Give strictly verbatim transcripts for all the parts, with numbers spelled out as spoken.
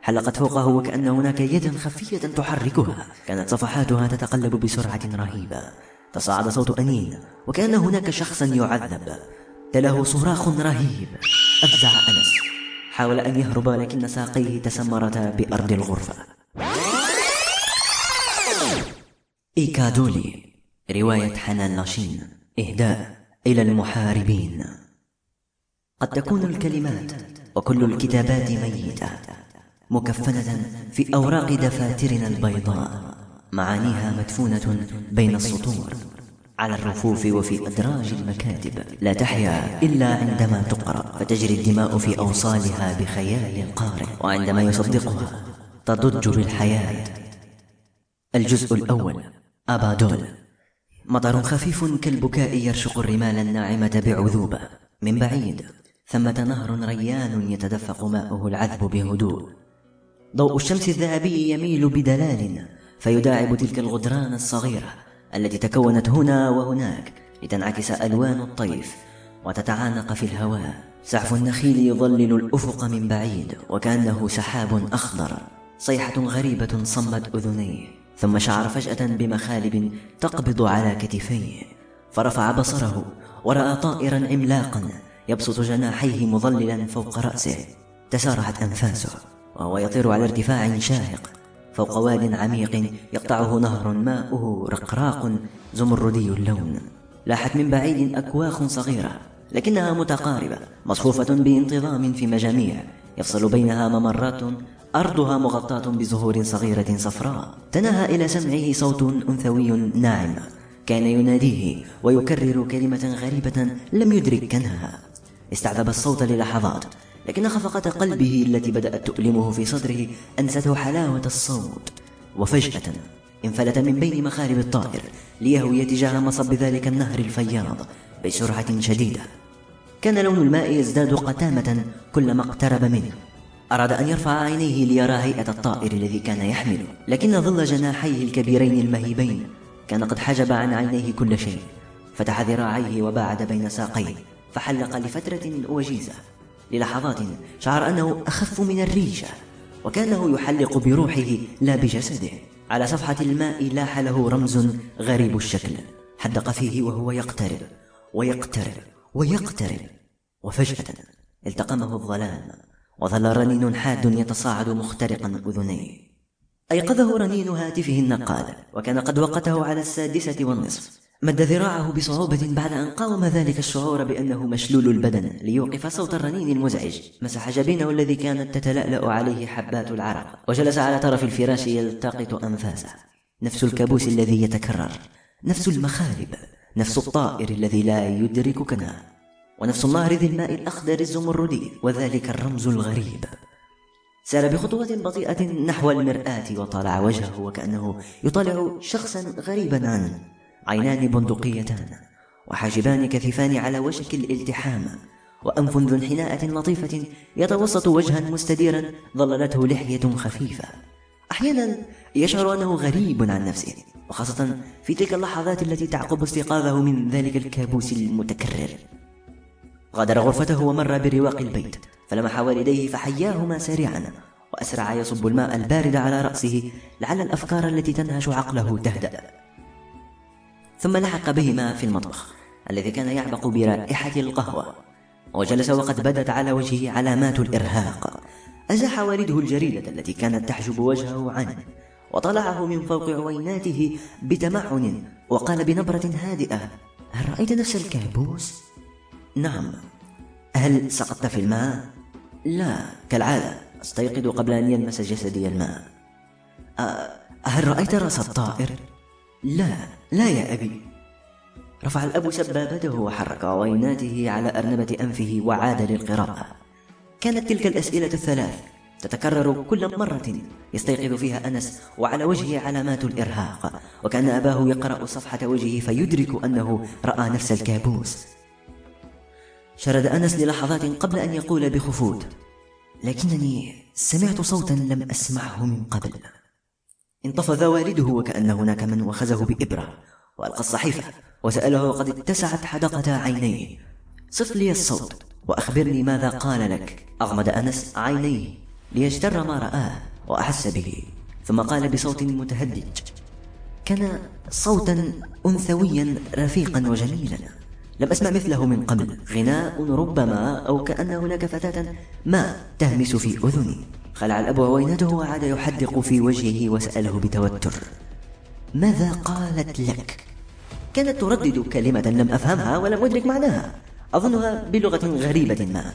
حلقت فوقه وكأن هناك يدا خفية تحركها. كانت صفحاتها تتقلب بسرعة رهيبة. تصاعد صوت أنين وكأن هناك شخصا يعذب. تلاه صراخ رهيب. أفزع أنس، حاول أن يهرب لكن ساقيه تسمرتا بأرض الغرفة. إيكادولي، رواية حنان لاشين. إهداء إلى المحاربين. قد تكون الكلمات وكل الكتابات ميتة، مكفنة في أوراق دفاترنا البيضاء، معانيها مدفونة بين السطور، على الرفوف وفي أدراج المكاتب. لا تحيا إلا عندما تقرأ، فتجري الدماء في أوصالها بخيال القارئ، وعندما يصدقها تضج بالحياة. الجزء الأول. أبادول. مطر خفيف كالبكاء يرشق الرمال الناعمة بعذوبة. من بعيد ثمة نهر ريان يتدفق ماؤه العذب بهدوء. ضوء الشمس الذهبي يميل بدلال فيداعب تلك الغدران الصغيرة التي تكونت هنا وهناك لتنعكس ألوان الطيف وتتعانق في الهواء. سعف النخيل يظلل الأفق من بعيد وكأنه سحاب أخضر. صيحة غريبة صمت أذنيه، ثم شعر فجأة بمخالب تقبض على كتفيه، فرفع بصره ورأى طائرا عملاقا يبسط جناحيه مظللا فوق رأسه. تسارعت أنفاسه وهو يطير على ارتفاع شاهق فوق واد عميق يقطعه نهر ماؤه رقراق زمردي اللون. لاحت من بعيد أكواخ صغيرة لكنها متقاربة، مصفوفة بانتظام في مجاميع يفصل بينها ممرات أرضها مغطاة بزهور صغيرة صفراء. تناهى إلى سمعه صوت أنثوي ناعم كان يناديه ويكرر كلمة غريبة لم يدرك كنها. استعذب الصوت للحظات، لكن خفقة قلبه التي بدأت تؤلمه في صدره أنسته حلاوة الصوت. وفجأة انفلت من بين مخالب الطائر ليهوي تجاه مصب ذلك النهر الفياض بسرعة شديدة. كان لون الماء يزداد قتامة كلما اقترب منه. أراد أن يرفع عينيه ليرى هيئة الطائر الذي كان يحمله، لكن ظل جناحيه الكبيرين المهيبين كان قد حجب عن عينيه كل شيء. فتح ذراعيه وباعد بين ساقيه فحلق لفترة وجيزة. للحظات شعر أنه أخف من الريشة وكأنه يحلق بروحه لا بجسده. على صفحة الماء لاح له رمز غريب الشكل، حدق فيه وهو يقترب ويقترب ويقترب، وفجأة التقمه الظلام وظل رنين حاد يتصاعد مخترقا أذنيه. أيقظه رنين هاتفه النقال وكان قد وقته على السادسة والنصف. مد ذراعه بصعوبة بعد أن قاوم ذلك الشعور بأنه مشلول البدن ليوقف صوت الرنين المزعج. مسح جبينه الذي كانت تتلألأ عليه حبات العرق وجلس على طرف الفراش يلتقط أنفاسه. نفس الكابوس الذي يتكرر، نفس المخالب، نفس الطائر الذي لا يدرك كناه، ونفس النهر ذي الماء الأخضر الزمردي وذلك الرمز الغريب. سار بخطوة بطيئة نحو المرآة وطالع وجهه وكأنه يطالع شخصا غريبا عنه. عينان بندقيتان وحاجبان كثيفان على وشك الالتحام، وأنف ذو انحناءة لطيفة يتوسط وجها مستديرا ظللته لحية خفيفة. أحيانا يشعر أنه غريب عن نفسه، وخاصة في تلك اللحظات التي تعقب استيقاظه من ذلك الكابوس المتكرر. غادر غرفته ومر برواق البيت فلمح والديه فحياهما سريعا، وأسرع يصب الماء البارد على رأسه لعل الأفكار التي تنهش عقله تهدأ. ثم لحق بهما في المطبخ الذي كان يعبق برائحة القهوة، وجلس وقد بدت على وجهه علامات الإرهاق. أزاح والده الجريدة التي كانت تحجب وجهه عنه وطلعه من فوق عويناته بتمعن وقال بنبرة هادئة: هل رأيت نفس الكابوس؟ نعم. هل سقطت في الماء؟ لا، كالعادة أستيقظ قبل أن يلمس جسدي الماء. أه هل رأيت رأس الطائر؟ لا لا يا أبي. رفع الأب سبابته وحرك عويناته على أرنبة أنفه وعاد للقراءة. كانت تلك الأسئلة الثلاث تتكرر كل مرة يستيقظ فيها أنس وعلى وجهه علامات الإرهاق، وكأن أباه يقرأ صفحة وجهه فيدرك أنه رأى نفس الكابوس. شرد أنس للحظات قبل أن يقول بخفوت: لكنني سمعت صوتا لم أسمعه من قبل. انتفض والده وكأن هناك من وخزه بإبرة وألقى الصحيفة وسأله وقد اتسعت حدقة عينيه: صف لي الصوت وأخبرني ماذا قال لك. أغمض أنس عينيه ليجتر ما رآه وأحس به، ثم قال بصوت متهدج، كان صوتا أنثويا رفيقا وجميلا لم أسمع مثله من قبل، غناء ربما، أو كأن هناك فتاة ما تهمس في أذني. خلع الأب عوينته وعاد يحدق في وجهه وسأله بتوتر، ماذا قالت لك؟ كانت تردد كلمة لم أفهمها ولم أدرك معناها، أظنها بلغة غريبة ما.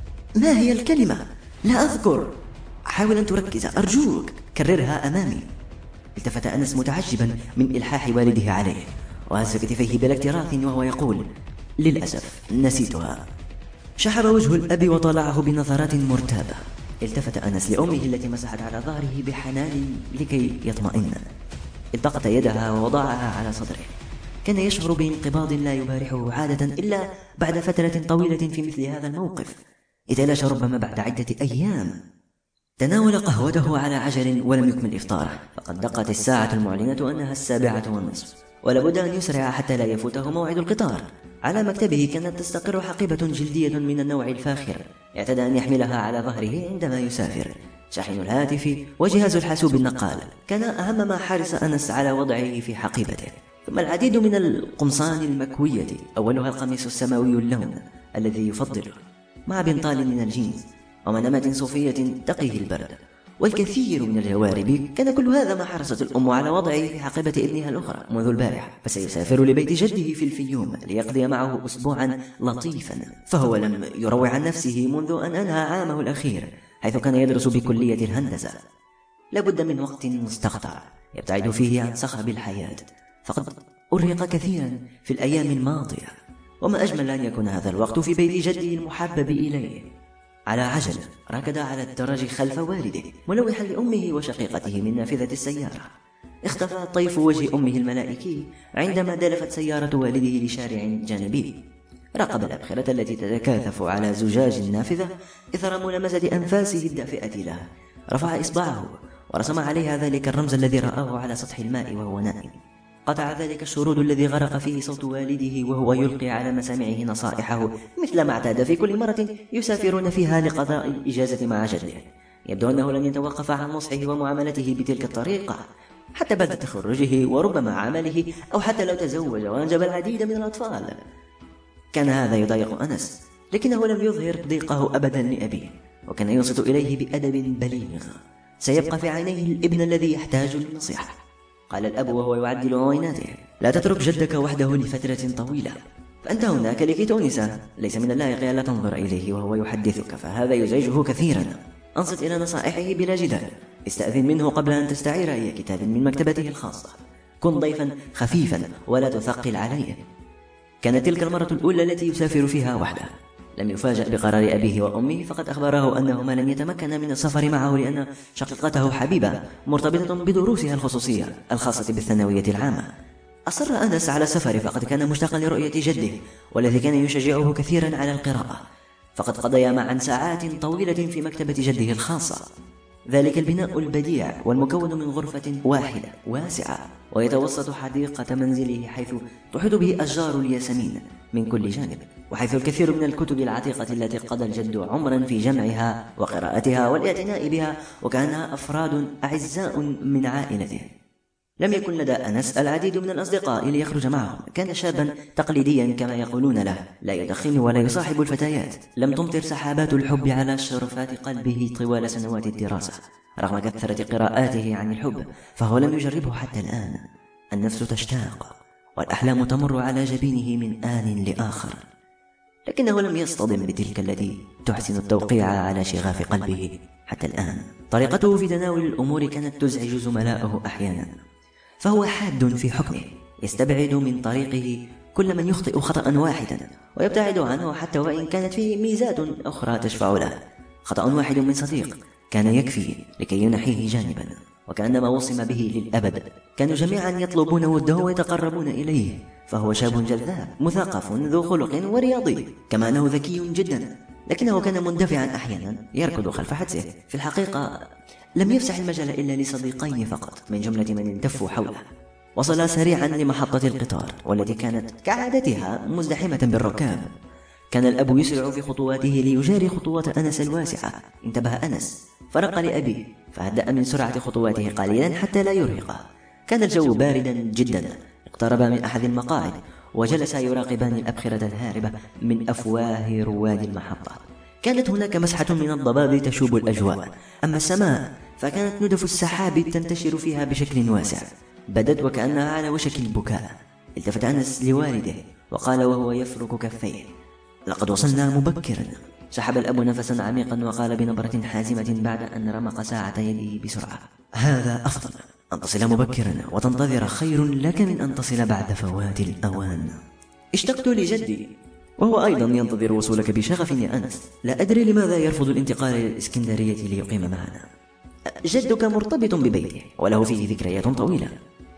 ما هي الكلمة؟ لا أذكر. حاول أن تركز أرجوك، كررها أمامي. التفت أنس متعجبا من إلحاح والده عليه، وهز كتفيه بلا اكتراث وهو يقول، للأسف نسيتها. شحب وجه الأب وطلعه بنظرات مرتابة. التفت أنس لأمه التي مسحت على ظهره بحنان لكي يطمئن. التقط يدها ووضعها على صدره. كان يشعر بانقباض لا يبارحه عادة إلا بعد فترة طويلة في مثل هذا الموقف، إذا ربما بعد عدة أيام. تناول قهوته على عجل ولم يكمل إفطاره، فقد دقت الساعة المعلنة أنها السابعة والنصف، ولابد أن يسرع حتى لا يفوته موعد القطار. على مكتبه كانت تستقر حقيبة جلدية من النوع الفاخر، اعتدى أن يحملها على ظهره عندما يسافر. شاحن الهاتف وجهاز الحاسوب النقال كان أهم ما حرص أنس على وضعه في حقيبته، ثم العديد من القمصان المكوية، أولها القميص السماوي اللون الذي يفضله، مع بنطال من الجينز ومنامة صوفية تقيه البرد، والكثير من الجوارب. كان كل هذا ما حرصت الأم على وضعه في حقيبة ابنها الأخرى منذ البارحة، فسيسافر لبيت جده في الفيوم ليقضي معه أسبوعا لطيفا، فهو لم يروع عن نفسه منذ أن أنهى عامه الأخير حيث كان يدرس بكلية الهندسة. لابد من وقت مستقطع يبتعد فيه عن صخب الحياة، فقد أرهق كثيرا في الأيام الماضية، وما أجمل أن يكون هذا الوقت في بيت جده المحبب إليه. على عجل ركض على الدرج خلف والده ملوحا لأمه وشقيقته من نافذة السيارة. اختفى طيف وجه أمه الملائكي عندما دلفت سيارة والده لشارع جانبي. راقب الأبخرة التي تتكاثف على زجاج النافذة إثر ملامسة أنفاسه الدافئة له. رفع إصبعه ورسم عليها ذلك الرمز الذي رآه على سطح الماء وهو نائم. قطع ذلك الشرود الذي غرق فيه صوت والده وهو يلقي على مسامعه نصائحه مثل ما اعتاد في كل مرة يسافرون فيها لقضاء الإجازة مع جده. يبدو أنه لن يتوقف عن نصحه ومعاملته بتلك الطريقة حتى بعد تخرجه وربما عمله، أو حتى لو تزوج وأنجب العديد من الأطفال. كان هذا يضايق أنس، لكنه لم يظهر ضيقه أبدا لأبيه، وكان ينصت إليه بأدب بليغ. سيبقى في عينيه الابن الذي يحتاج للنصيحة. قال الأب وهو يعدل عويناته، لا تترك جدك وحده لفترة طويلة، فأنت هناك لكي تؤنسه، ليس من اللائق ألا تنظر إليه وهو يحدثك، فهذا يزعجه كثيرا. أنصت إلى نصائحه بلا جدال. استأذن منه قبل أن تستعير أي كتاب من مكتبته الخاصة. كن ضيفا خفيفا ولا تثقل عليه. كانت تلك المرة الأولى التي يسافر فيها وحده. لم يفاجأ بقرار أبيه وأمه، فقد أخبره أنهما لن يتمكن من السفر معه لأن شقيقته حبيبة مرتبطة بدروسها الخصوصية الخاصة بالثانوية العامة. أصر أنس على السفر، فقد كان مشتاقا لرؤية جده والذي كان يشجعه كثيرا على القراءة، فقد قضيا معا ساعات طويلة في مكتبة جده الخاصة. ذلك البناء البديع والمكون من غرفة واحدة واسعة ويتوسط حديقة منزله، حيث تحيط به أشجار الياسمين من كل جانب، وحيث الكثير من الكتب العتيقة التي قضى الجد عمرا في جمعها وقراءتها والاعتناء بها، وكأنها أفراد أعزاء من عائلته. لم يكن لدى أنس العديد من الأصدقاء ليخرج معهم. كان شابا تقليديا كما يقولون له، لا يدخن ولا يصاحب الفتيات. لم تمطر سحابات الحب على شرفات قلبه طوال سنوات الدراسة رغم كثرة قراءاته عن الحب، فهو لم يجربه حتى الآن. النفس تشتاق والأحلام تمر على جبينه من آن لآخر، لكنه لم يصطدم بتلك التي تحسن التوقيع على شغاف قلبه حتى الآن. طريقته في تناول الأمور كانت تزعج زملائه أحيانا، فهو حاد في حكمه، يستبعد من طريقه كل من يخطئ خطأ واحدا ويبتعد عنه حتى وإن كانت فيه ميزات أخرى تشفع له. خطأ واحد من صديق كان يكفي لكي ينحيه جانبا، وكأنما وصم به للأبد. كانوا جميعا يطلبون وده ويتقربون إليه، فهو شاب جذاب مثقف ذو خلق ورياضي، كما أنه ذكي جدا، لكنه كان مندفعا أحيانا يركض خلف حدسه. في الحقيقة لم يفسح المجال إلا لصديقين فقط من جملة من التفوا حوله. وصل سريعا لمحطة القطار والتي كانت كعادتها مزدحمة بالركاب. كان الأب يسرع في خطواته ليجاري خطوات أنس الواسعة. انتبه أنس فرق لأبيه فهدأ من سرعة خطواته قليلا حتى لا يرهقه. كان الجو باردا جدا. اقتربا من أحد المقاعد وجلسا يراقبان الأبخرة الهاربة من أفواه رواد المحطة. كانت هناك مسحة من الضباب تشوب الأجواء، أما السماء فكانت ندف السحاب تنتشر فيها بشكل واسع، بدت وكأنها على وشك البكاء. التفت أنس لوالده وقال وهو يفرك كفيه: لقد وصلنا مبكرا. سحب الأب نفسا عميقا وقال بنبرة حازمة بعد أن رمق ساعة يده بسرعة: هذا أفضل، أن تصل مبكرا وتنتظر خير لك من أن تصل بعد فوات الأوان. اشتقت لجدي وهو أيضا ينتظر وصولك بشغف يا أنس. لا أدري لماذا يرفض الانتقال إلى الإسكندرية ليقيم معنا. جدك مرتبط ببيته وله فيه ذكريات طويلة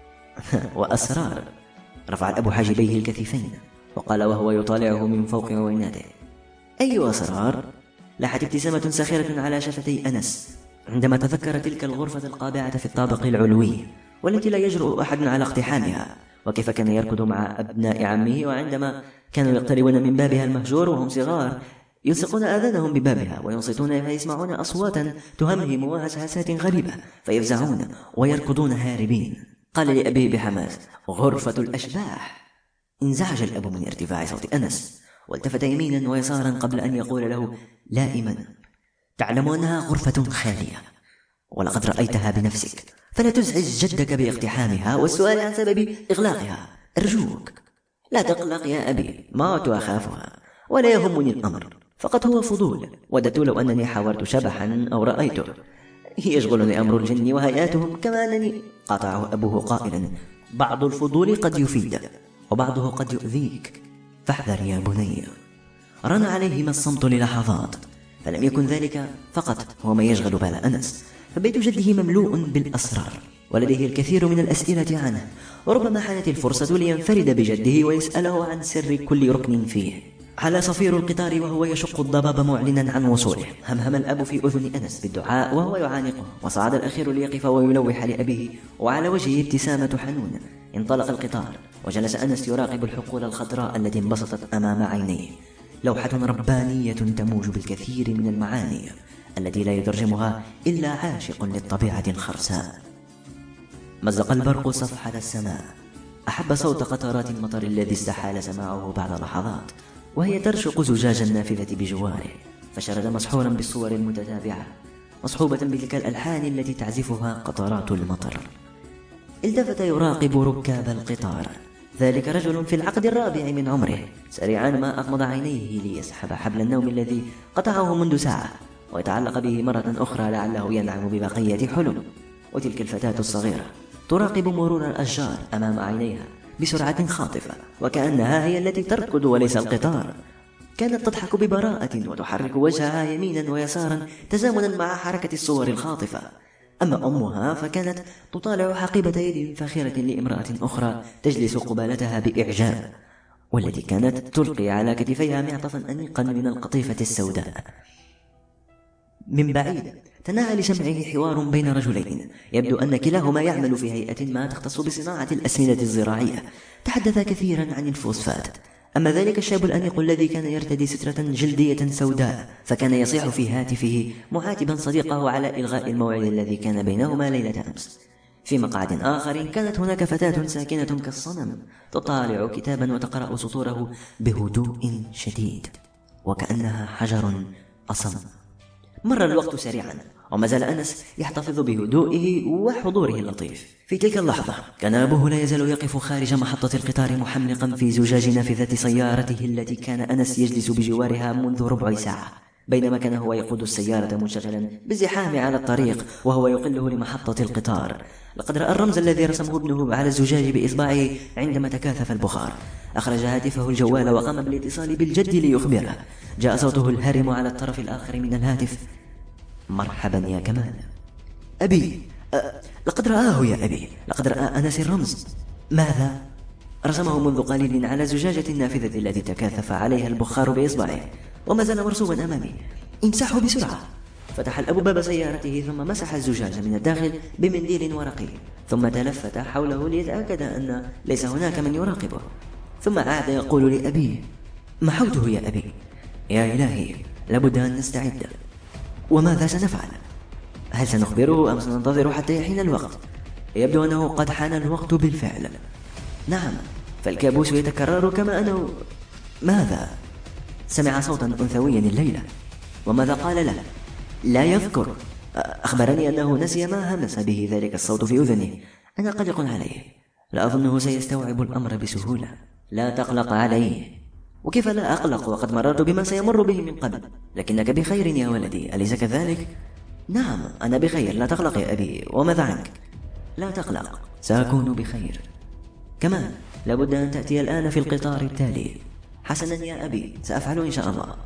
وأسرار. رفع الأب حاجبيه الكثيفين وقال وهو يطالعه من فوق عويناته: أي أسرار؟ لاحت ابتسامة ساخرة على شفتي أنس عندما تذكر تلك الغرفة القابعة في الطابق العلوي والتي لا يجرؤ أحد على اقتحامها، وكيف كان يركض مع أبناء عمه وعندما كانوا يقتربون من بابها المهجور وهم صغار يلصقون آذانهم ببابها وينصتون فيسمعون أصواتا تهمهم وهسهسات غريبة فيفزعون ويركضون هاربين. قال لأبيه بحماس: غرفة الأشباح. انزعج الأب من ارتفاع صوت أنس والتفت يمينا ويسارا قبل أن يقول له لائما: تعلم أنها غرفة خالية ولقد رأيتها بنفسك، فلا تزعج جدك باقتحامها والسؤال عن سبب إغلاقها. أرجوك لا تقلق يا أبي، ما عدت أخافها ولا يهمني الأمر، فقط هو فضول. وددت لو أنني حاورت شبحا أو رأيته. يشغلني أمر الجن وهيئاتهم، كما أنني قاطعه أبوه قائلا: بعض الفضول قد يفيد وبعضه قد يؤذيك، فاحذر يا بني. رن عليهما الصمت للحظات، فلم يكن ذلك فقط هو ما يشغل بال أنس، فبيت جده مملوء بالأسرار ولديه الكثير من الأسئلة عنه، وربما حانت الفرصة لينفرد بجده ويسأله عن سر كل ركن فيه. على صفير القطار وهو يشق الضباب معلنا عن وصوله. همهم الأب في أذن أنس بالدعاء وهو يعانقه، وصعد الأخير ليقف ويلوح لأبيه وعلى وجهه ابتسامة حنون. انطلق القطار وجلس أنس يراقب الحقول الخضراء التي انبسطت أمام عينيه، لوحة ربانية تموج بالكثير من المعاني التي لا يترجمها إلا عاشق للطبيعة الخرساء. مزق البرق صفحة السماء، أحب صوت قطرات المطر الذي استحال سماعه بعد لحظات وهي ترشق زجاج النافذة بجواره، فشرد مسحورا بالصور المتتابعة مصحوبة بتلك الألحان التي تعزفها قطرات المطر. التفت يراقب ركاب القطار. ذلك رجل في العقد الرابع من عمره، سريعا ما أغمض عينيه ليسحب حبل النوم الذي قطعه منذ ساعة ويتعلق به مرة أخرى لعله ينعم ببقية حلم. وتلك الفتاة الصغيرة تراقب مرور الأشجار أمام عينيها بسرعة خاطفة وكأنها هي التي تركض وليس القطار. كانت تضحك ببراءة وتحرك وجهها يمينا ويسارا تزامنا مع حركة الصور الخاطفة. أما أمها فكانت تطالع حقيبة يد فاخرة لامرأة أخرى تجلس قبالتها بإعجاب، والتي كانت تلقي على كتفيها معطفا أنيقا من القطيفة السوداء. من بعيد تناهى لسمعه حوار بين رجلين يبدو أن كلاهما يعمل في هيئة ما تختص بصناعة الأسمدة الزراعية. تحدث كثيرا عن الفوسفات. أما ذلك الشاب الأنيق الذي كان يرتدي سترة جلدية سوداء فكان يصيح في هاتفه معاتبا صديقه على إلغاء الموعد الذي كان بينهما ليلة أمس. في مقعد آخر كانت هناك فتاة ساكنة كالصنم تطالع كتابا وتقرأ سطوره بهدوء شديد وكأنها حجر أصم. مر الوقت سريعا وما زال أنس يحتفظ بهدوئه وحضوره اللطيف. في تلك اللحظة كان أبوه لا يزال يقف خارج محطة القطار محملقا في زجاج نافذة سيارته التي كان أنس يجلس بجوارها منذ ربع ساعة، بينما كان هو يقود السيارة منشغلا بالزحام على الطريق وهو يقله لمحطة القطار. لقد رأى الرمز الذي رسمه ابنه على الزجاج بإصبعه عندما تكاثف البخار. أخرج هاتفه الجوال وقام بالاتصال بالجد ليخبره. جاء صوته الهارم على الطرف الآخر من الهاتف: مرحبا يا كمال. أبي، أه لقد رآه يا أبي، لقد رأى أنس الرمز. ماذا؟ رسمه منذ قليل على زجاجة النافذة التي تكاثف عليها البخار بإصبعه وما زال مرسوما أمامي. امسحه بسرعة. فتح الأب باب سيارته ثم مسح الزجاج من الداخل بمنديل ورقي، ثم تلفت حوله ليتأكد أن ليس هناك من يراقبه، ثم عاد يقول لأبيه: محوته يا أبي. يا إلهي، لابد أن نستعد. وماذا سنفعل؟ هل سنخبره أم سننتظر حتى يحين الوقت؟ يبدو أنه قد حان الوقت بالفعل. نعم، فالكابوس يتكرر كما أنه... ماذا؟ سمع صوتا أنثويا الليلة. وماذا قال له؟ لا يذكر. أخبرني أنه نسي ما همس به ذلك الصوت في أذنه. أنا قلق عليه، لا أظنه سيستوعب الأمر بسهولة. لا تقلق عليه. وكيف لا أقلق وقد مررت بما سيمر به من قبل؟ لكنك بخير يا ولدي، أليس كذلك؟ نعم، أنا بخير، لا تقلق يا أبي. وماذا عنك؟ لا تقلق، سأكون بخير. كمان لابد أن تأتي الآن في القطار التالي. حسنا يا أبي، سأفعل إن شاء الله.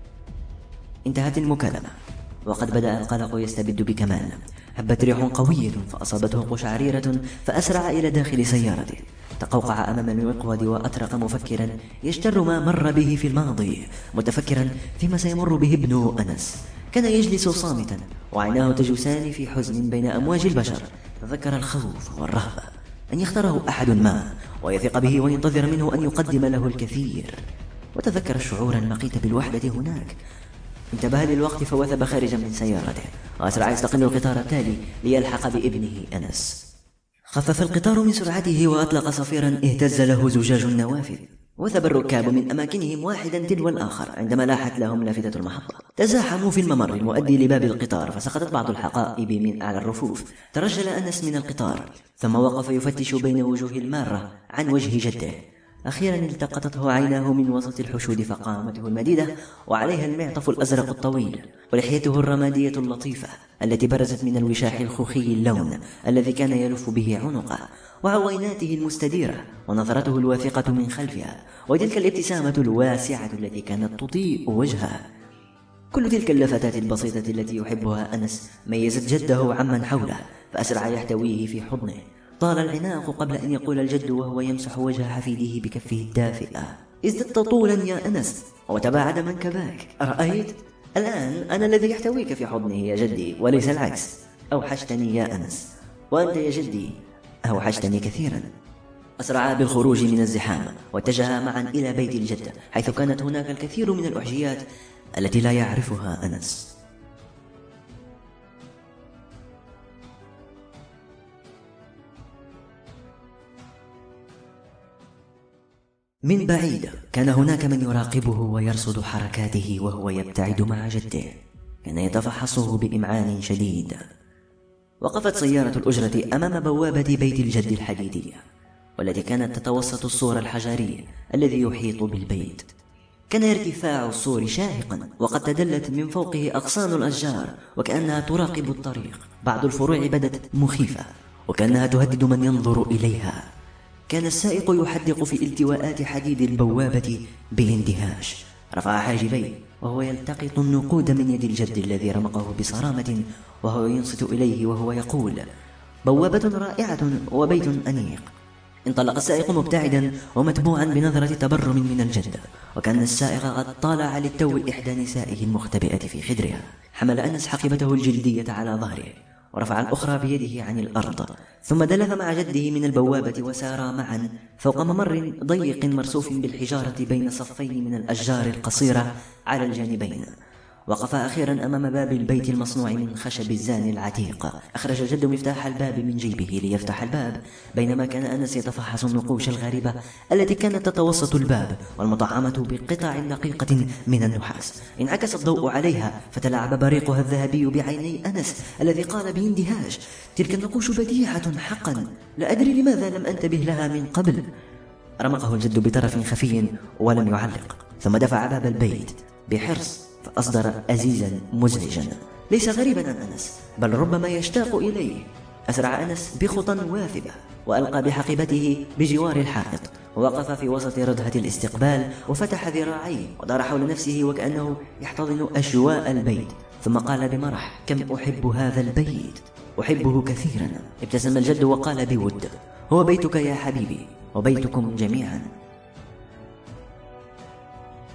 انتهت المكالمة، وقد بدأ القلق يستبد بكمال. هبت ريح قوية فأصابته قشعريرة، فأسرع إلى داخل سيارته. تقوقع أمام المقود وأطرق مفكرا يجتر ما مر به في الماضي، متفكرا فيما سيمر به ابن أنس. كان يجلس صامتا وعيناه تجوسان في حزن بين أمواج البشر. تذكر الخوف والرهبة أن يختاره أحد ما ويثق به وينتظر منه أن يقدم له الكثير، وتذكر الشعور المقيت بالوحدة هناك. انتبه للوقت فوثب خارجا من سيارته، وأسرع يستقل القطار التالي ليلحق بابنه أنس. خفف القطار من سرعته وأطلق صفيرا اهتز له زجاج النوافذ. وثب الركاب من أماكنهم واحدا تلو الآخر عندما لاحت لهم لافتة المحطة. تزاحموا في الممر المؤدي لباب القطار، فسقطت بعض الحقائب من أعلى الرفوف. ترجل أنس من القطار، ثم وقف يفتش بين وجوه المارة عن وجه جده. أخيرا التقطته عيناه من وسط الحشود، فقامته المديدة وعليها المعطف الأزرق الطويل، ولحيته الرمادية اللطيفة التي برزت من الوشاح الخوخي اللون الذي كان يلف به عنقه، وعويناته المستديرة، ونظرته الواثقة من خلفها، وتلك الابتسامة الواسعة التي كانت تضيء وجهه. كل تلك اللفتات البسيطة التي يحبها أنس ميزت جده عمن حوله، فأسرع يحتويه في حضنه. طال العناق قبل أن يقول الجد وهو يمسح وجه حفيده بكفه الدافئة: ازددت طولا يا أنس، وتباعد منكباك. أرأيت؟ الآن أنا الذي يحتويك في حضنه يا جدي، وليس العكس. أوحشتني يا أنس. وأنت يا جدي أوحشتني كثيرا. أسرعا بالخروج من الزحام، واتجها معا إلى بيت الجد، حيث كانت هناك الكثير من الأحجيات التي لا يعرفها أنس. من بعيد كان هناك من يراقبه ويرصد حركاته وهو يبتعد مع جده. كان يتفحصه بإمعان شديد. وقفت سيارة الأجرة أمام بوابة بيت الجد الحديدية، والتي كانت تتوسط السور الحجري الذي يحيط بالبيت. كان ارتفاع السور شاهقا، وقد تدلت من فوقه أغصان الأشجار وكأنها تراقب الطريق. بعض الفروع بدت مخيفة وكأنها تهدد من ينظر إليها. كان السائق يحدق في التواءات حديد البوابة بالاندهاش. رفع حاجبيه وهو يلتقط النقود من يد الجد الذي رمقه بصرامة، وهو ينصت إليه وهو يقول: بوابة رائعة وبيت أنيق. انطلق السائق مبتعدا ومتبوعا بنظرة تبرم من الجد، وكان السائق قد طالع للتو إحدى نسائه المختبئة في خدرها. حمل أنس حقيبته الجلدية على ظهره ورفع الأخرى بيده عن الأرض، ثم دلف مع جده من البوابة وسارا معا فوق ممر ضيق مرصوف بالحجارة بين صفين من الأشجار القصيرة على الجانبين. وقف أخيرا أمام باب البيت المصنوع من خشب الزان العتيق. أخرج جد مفتاح الباب من جيبه ليفتح الباب، بينما كان أنس يتفحص النقوش الغريبة التي كانت تتوسط الباب والمطعمة بقطع دقيقة من النحاس. انعكس الضوء عليها فتلاعب بريقها الذهبي بعيني أنس الذي قال باندهاش: تلك النقوش بديعة حقا، لا أدري لماذا لم أنتبه لها من قبل. رمقه الجد بطرف خفي ولم يعلق، ثم دفع باب البيت بحرص فأصدر أزيزا مزعجا ليس غريبا عن أنس، بل ربما يشتاق إليه. أسرع أنس بخطى واثبة وألقى بحقيبته بجوار الحائط، ووقف في وسط ردهة الاستقبال وفتح ذراعيه ودار حول نفسه وكأنه يحتضن أجواء البيت، ثم قال بمرح: كم أحب هذا البيت، أحبه كثيرا. ابتسم الجد وقال بود: هو بيتك يا حبيبي وبيتكم جميعا.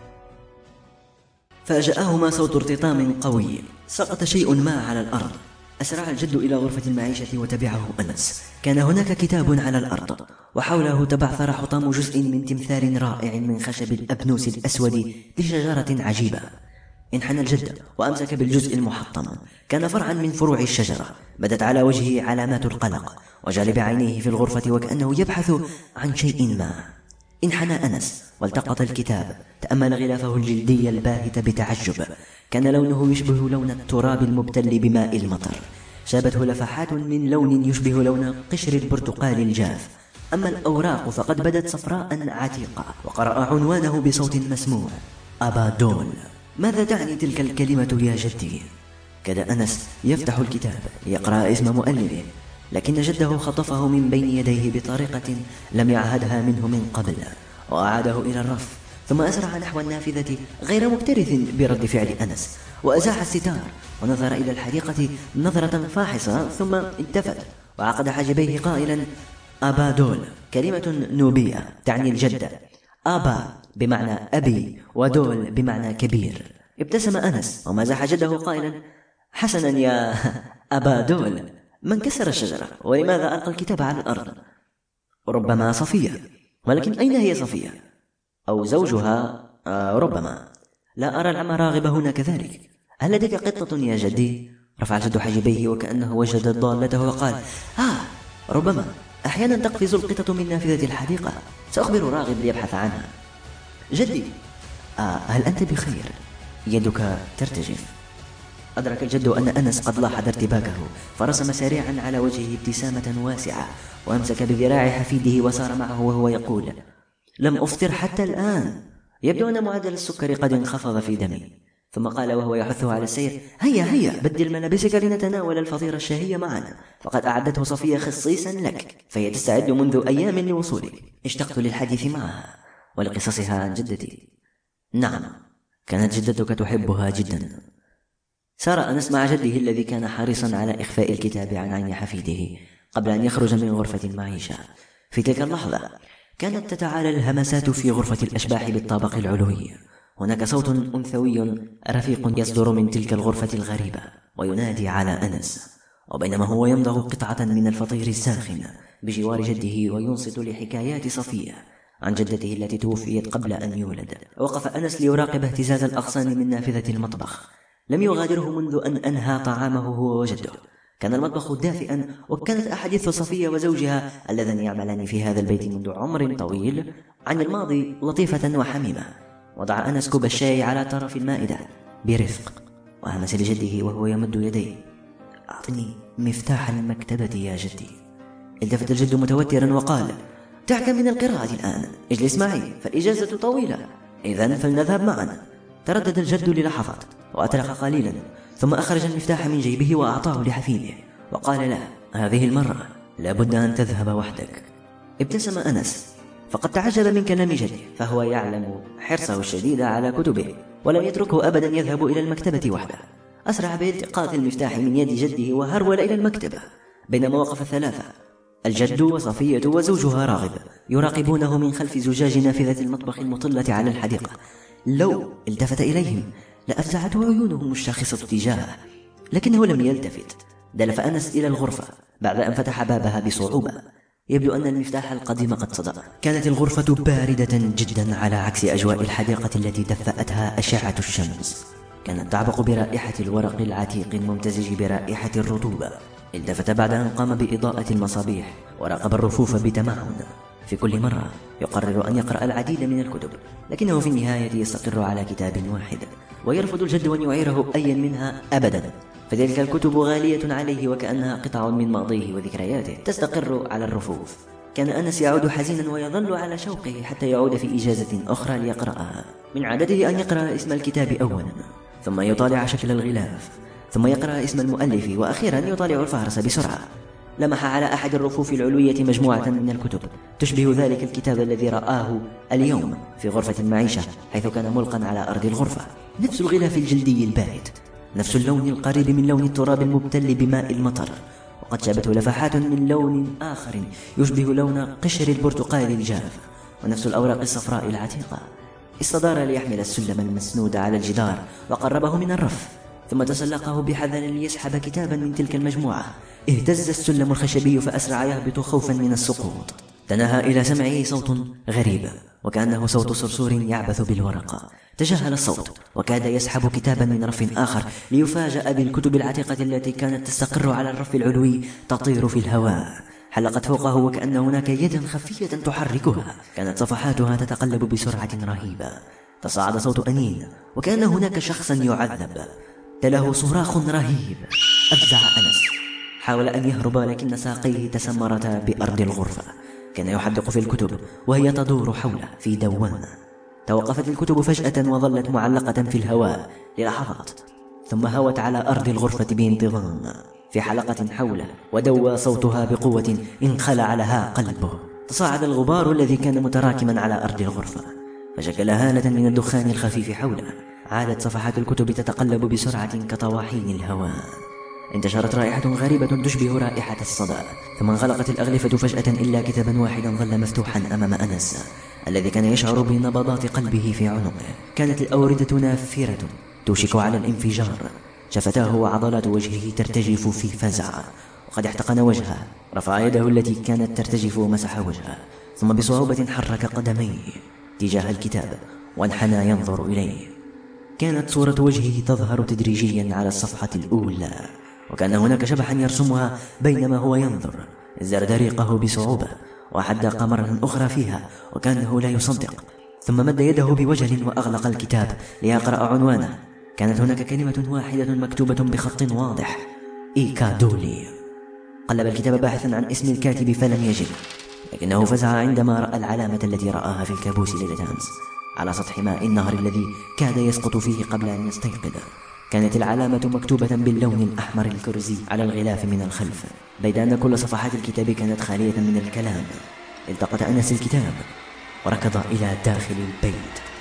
فاجأهما صوت ارتطام قوي. سقط شيء ما على الأرض، أسرع الجد إلى غرفة المعيشة وتبعه أنس. كان هناك كتاب على الأرض، وحوله تبعثر حطام جزء من تمثال رائع من خشب الأبنوس الأسود لشجرة عجيبة. انحنى الجد وأمسك بالجزء المحطم. كان فرعا من فروع الشجرة. بدت على وجهه علامات القلق، وجال بعينيه في الغرفة وكأنه يبحث عن شيء ما. انحنى أنس والتقط الكتاب، تأمل غلافه الجلدي الباهت بتعجب. كان لونه يشبه لون التراب المبتل بماء المطر، شابته لفحات من لون يشبه لون قشر البرتقال الجاف. أما الأوراق فقد بدت صفراء عتيقة. وقرأ عنوانه بصوت مسموع: أبادول. ماذا تعني تلك الكلمة يا جدي؟ كاد أنس يفتح الكتاب ليقرأ اسم مؤلفه، لكن جده خطفه من بين يديه بطريقة لم يعهدها منه من قبل، وأعاده إلى الرف، ثم أسرع نحو النافذة غير مكترث برد فعل أنس، وأزاح الستار ونظر إلى الحديقة نظرة فاحصة، ثم التفت وعقد حاجبيه قائلا: أبادول كلمة نوبية تعني الجدة. أبا بمعنى أبي، ودول بمعنى كبير. ابتسم أنس ومازح جده قائلا: حسنا يا أبادول، من كسر الشجرة؟ ولماذا ألقى الكتاب على الأرض؟ ربما صفية. ولكن أين هي صفية؟ أو زوجها؟ آه ربما. لا أرى العم راغب هنا كذلك. هل لديك قطة يا جدي؟ رفع الجد حاجبيه وكأنه وجد ضالته وقال: آه ربما، أحيانا تقفز القطة من نافذة الحديقة، سأخبر راغب ليبحث عنها. جدي، آه هل أنت بخير؟ يدك ترتجف. أدرك الجد أن أنس قد لاحظ ارتباكه، فرسم سريعا على وجهه ابتسامة واسعة، وأمسك بذراع حفيده وسار معه وهو يقول: لم أفطر حتى الآن، يبدو أن معدل السكر قد انخفض في دمي. ثم قال وهو يحثه على السير: هيا هيا بدل ملابسك لنتناول الفطير الشهي معا، فقد أعدته صفية خصيصا لك، فهي تستعد منذ أيام لوصولك. اشتقت للحديث معها ولقصصها عن جدتي. نعم، كانت جدتك تحبها جدا. سار أنس مع جده الذي كان حريصا على إخفاء الكتاب عن عين حفيده قبل أن يخرج من غرفة المعيشة. في تلك اللحظة كانت تتعالى الهمسات في غرفة الأشباح بالطابق العلوي. هناك صوت أنثوي رفيق يصدر من تلك الغرفة الغريبة وينادي على أنس، وبينما هو يمضغ قطعة من الفطير الساخن بجوار جده وينصت لحكايات صفية عن جدته التي توفيت قبل أن يولد، وقف أنس ليراقب اهتزاز الأغصان من نافذة المطبخ. لم يغادره منذ أن أنهى طعامه هو وجده. كان المطبخ دافئا، وكانت أحاديث صفية وزوجها اللذان يعملان في هذا البيت منذ عمر طويل عن الماضي لطيفة وحميمة. وضع أنس كوب الشاي على طرف المائدة برفق، وهمس لجده وهو يمد يديه: أعطني مفتاح المكتبة يا جدي. التفت الجد متوترا وقال: دعك من القراءة الآن، اجلس معي فالإجازة طويلة. إذن فلنذهب معا. تردد الجد للحظات وأترك قليلا، ثم أخرج المفتاح من جيبه وأعطاه لحفيده وقال له: هذه المرة لابد أن تذهب وحدك. ابتسم أنس، فقد تعجب من كلام جده، فهو يعلم حرصه الشديد على كتبه ولم يتركه أبدا يذهب إلى المكتبة وحده. أسرع بالتقاط المفتاح من يد جده وهرول إلى المكتبة، بينما وقف الثلاثة، الجد وصفية وزوجها راغب، يراقبونه من خلف زجاج نافذة المطبخ المطلة على الحديقة. لو التفت إليهم لأفزعته عيونهم الشاخصة تجاهه، لكنه لم يلتفت. دلف أنس إلى الغرفة بعد أن فتح بابها بصعوبة. يبدو أن المفتاح القديم قد صدأ. كانت الغرفة باردة جدا على عكس أجواء الحديقة التي دفأتها أشعة الشمس. كانت تعبق برائحة الورق العتيق الممتزج برائحة الرطوبة. التفت بعد أن قام بإضاءة المصابيح وراقب الرفوف بتمعن. في كل مرة يقرر أن يقرأ العديد من الكتب، لكنه في النهاية يستقر على كتاب واحد، ويرفض الجد أن يعيره أي منها أبدا، فتلك الكتب غالية عليه وكأنها قطع من ماضيه وذكرياته تستقر على الرفوف. كان أنس يعود حزينا ويظل على شوقه حتى يعود في إجازة أخرى ليقرأها. من عادته أن يقرأ اسم الكتاب أولا، ثم يطالع شكل الغلاف، ثم يقرأ اسم المؤلف، وأخيرا يطالع الفهرس بسرعة. لمح على أحد الرفوف العلوية مجموعة من الكتب تشبه ذلك الكتاب الذي رآه اليوم في غرفة المعيشة حيث كان ملقا على أرض الغرفة. نفس الغلاف الجلدي البارد، نفس اللون القريب من لون التراب المبتل بماء المطر، وقد شابته لفحات من لون آخر يشبه لون قشر البرتقال الجاف، ونفس الأوراق الصفراء العتيقة. استدار ليحمل السلم المسنود على الجدار وقربه من الرف، ثم تسلقه بحذر ليسحب كتابا من تلك المجموعة. اهتز السلم الخشبي فأسرع يهبط خوفا من السقوط. تناهى إلى سمعه صوت غريب وكأنه صوت صرصور يعبث بالورقة. تجاهل الصوت وكاد يسحب كتابا من رف آخر ليفاجأ بالكتب العتيقة التي كانت تستقر على الرف العلوي تطير في الهواء. حلقت فوقه وكأن هناك يدا خفية تحركها. كانت صفحاتها تتقلب بسرعة رهيبة. تصاعد صوت أنين وكأن هناك شخصا يعذب. تله صراخ رهيب. أفزع أنس، حاول أن يهرب لكن ساقيه تسمرتا بأرض الغرفة. كان يحدق في الكتب وهي تدور حوله في دوامة. توقفت الكتب فجأة وظلت معلقة في الهواء للحظات، ثم هوت على أرض الغرفة بانتظام في حلقة حوله، ودوى صوتها بقوة انخلع لها قلبه. تصاعد الغبار الذي كان متراكما على أرض الغرفة فشكل هالة من الدخان الخفيف حوله. عادت صفحات الكتب تتقلب بسرعة كطواحين الهواء. انتشرت رائحة غريبة تشبه رائحة الصدى، ثم انغلقت الأغلفة فجأة إلا كتابا واحدا ظل مفتوحا أمام أنس الذي كان يشعر بنبضات قلبه في عنقه. كانت الأوردة نافرة توشك على الانفجار. شفتاه وعضلات وجهه ترتجف في فزع وقد احتقن وجهه. رفع يده التي كانت ترتجف ومسح وجهه، ثم بصعوبة حرك قدميه تجاه الكتاب وانحنى ينظر إليه. كانت صورة وجهه تظهر تدريجيا على الصفحة الأولى، وكان هناك شبحا يرسمها بينما هو ينظر. زاد ريقه بصعوبة وحدق مرة أخرى فيها وكأنه لا يصدق، ثم مد يده بوجل وأغلق الكتاب ليقرأ عنوانه. كانت هناك كلمة واحدة مكتوبة بخط واضح: إيكادولي. قلب الكتاب باحثا عن اسم الكاتب فلم يجد، لكنه فزع عندما رأى العلامة التي رآها في الكابوس ليلة أمس على سطح ماء النهر الذي كاد يسقط فيه قبل أن يستيقظ. كانت العلامة مكتوبة باللون الأحمر الكرزي على الغلاف من الخلف، بيد أن كل صفحات الكتاب كانت خالية من الكلام. التقط أنس الكتاب وركض إلى داخل البيت.